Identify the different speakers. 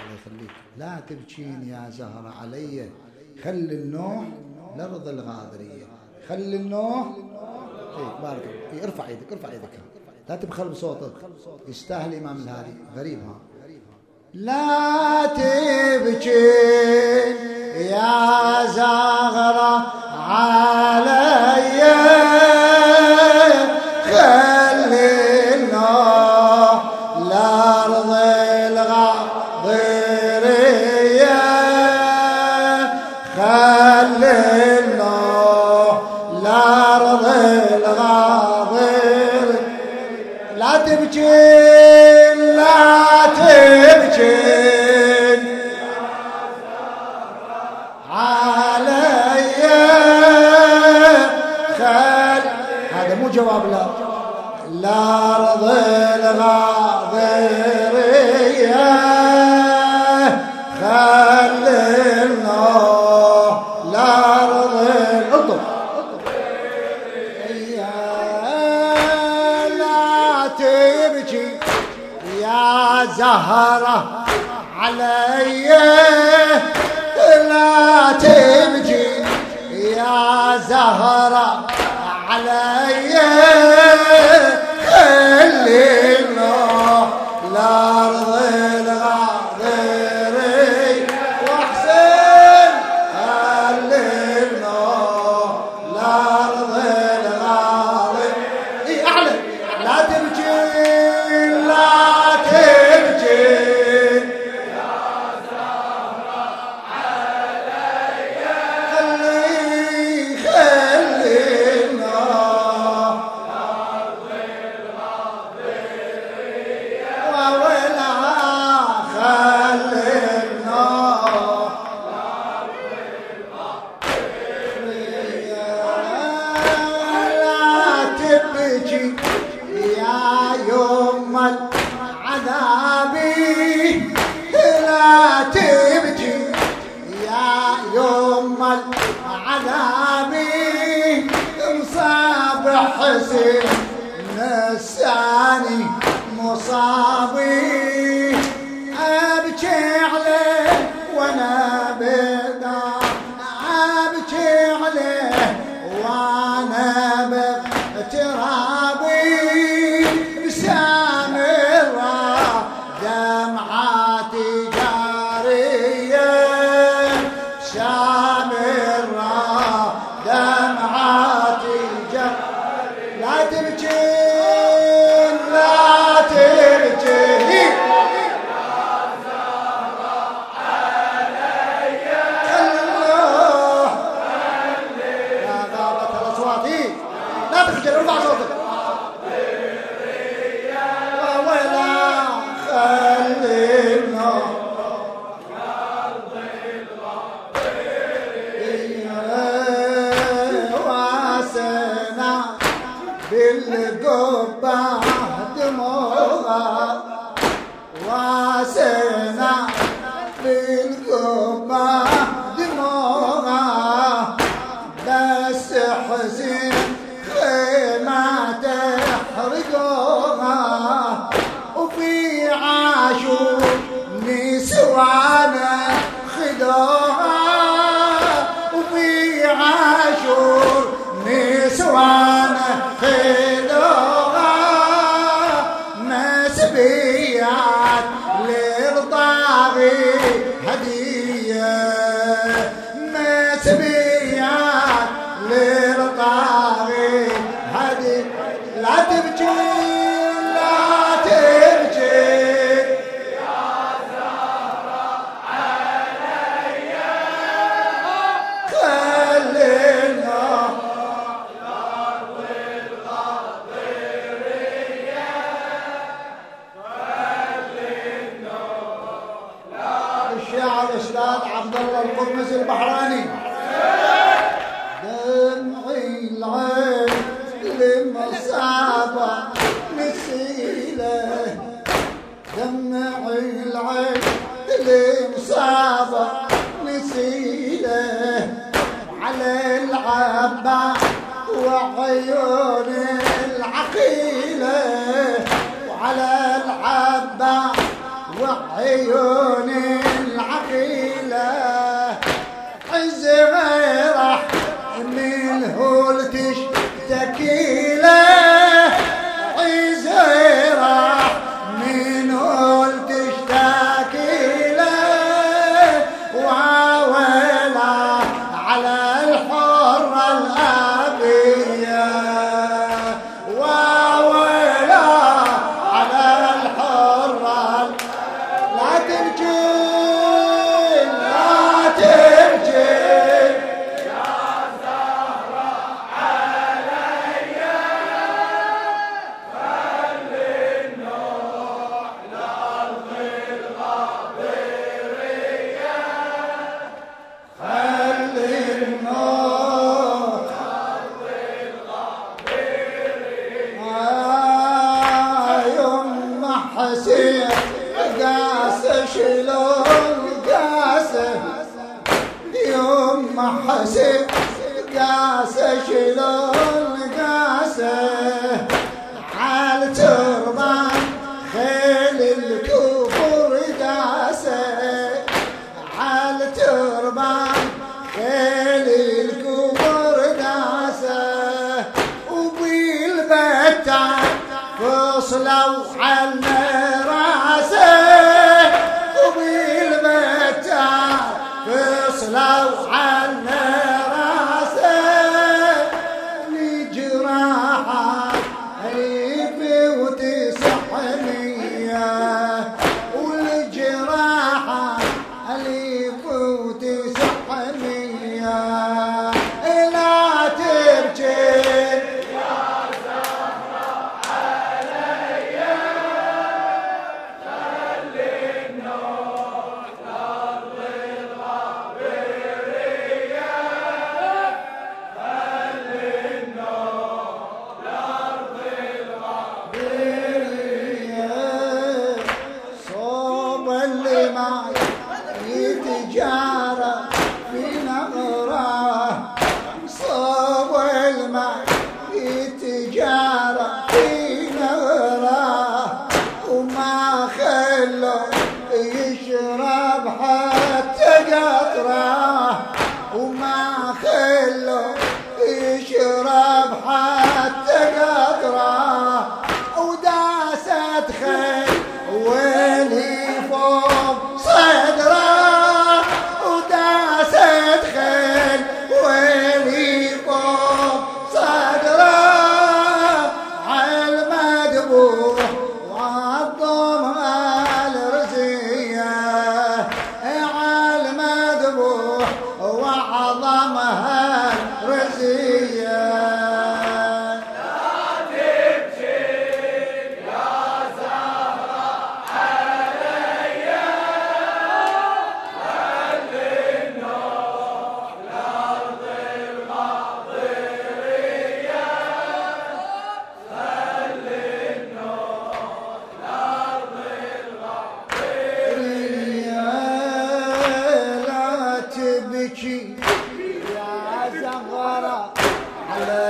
Speaker 1: يخليك. لا تبكين يا زهرة علي، خل النوح لأرض الغاضرية، خل النوح. إيه بارك الله. إيه ارفع يدك، ارفع يدك، لا تبخل بصوتك، يستاهل الإمام الهادي غريب. ها لا تبكين يا زهرة علي، خلي النوح لأرض الغاضرية، خلي النوح لأرض الغاضرية. لا تبكين لا تبكين علي، هذا مو جواب. لا الأرض الغاضرية، خلي النوح الأرض الغاضرية. لا تبكي يا زهرة علي، لا تبكي يا زهرة علي، خلي النوح لأرض الغاضرية. وحسين خلي النوح لأرض الغاضرية. إيه أعلى. لا تبكي لا تبكي يا زهرة علي، خلي النوح لأرض الغاضرية، وولا خلي النوح لأرض الغاضرية. لا تبكي يا يوم العذابي، لا تبكي يا يوم العذابي، مصاب حسين نساني مصابي، أبكي عليه وانا بدار، أبكي عليه وانا بترابي، بسامرة دمعاتي جارية، سامرة دمعاتي جارية. لا تبكي لا تبكي يا زهرة علي، خلي النوح يا غابة الأصوات. لا تخجل، ارفع صوتك. ولا خلي النوح لأرض الغاضرية، واسنا بالقبة دموعها، واسنا بالقبة دموعها، بس حزين خيمة تحرقوها، وفي عاشور نسوانا خدوها، وفي عاشور نسوانا خدوها، مسبيات للطاغي هدية، مسبيات للطاغي هدية. لا تبكي لا تبكي يا زهرة علي، خلي النوح لأرض الغاضرية، خلي النوح. الشاعر أستاذ عبد الله القرمزي البحراني. دمعي العين لمصابة نسيله، دمعي العين لمصابة نسيله، على العبا وعيون العقيلة، وعلى العبا عيون العقيلة عز غيره منه تشتكي له عز غيره منه تشتكي له وويله على الحرة الأبية وويله على الحرة لا تبكي لا تبكي حسين قاسه شلون قاسه يوم حسين قاسه شلون قاسه على تربان خيل الكفر داسه على تربان خيل الكفر داسه وبالبتان فصلوا عنا راسه وبالبتان فصلوا عنا راسه لجراحات ألف وتسعمية والجراحات ألف وتسعمية لا ترجع يتجارى في نغرة صوب الماء يتجارى في نغرة وما خلوا يشرب حتى قطرة وما خلوا يشرب حتى قطرة وداست خيل ويلي فوق صدره وداست خيل ويلي فوق صدره عالمذبوح وعالضم الرزية عالمذبوح وعظمها الرزية تبكي يا زغرة على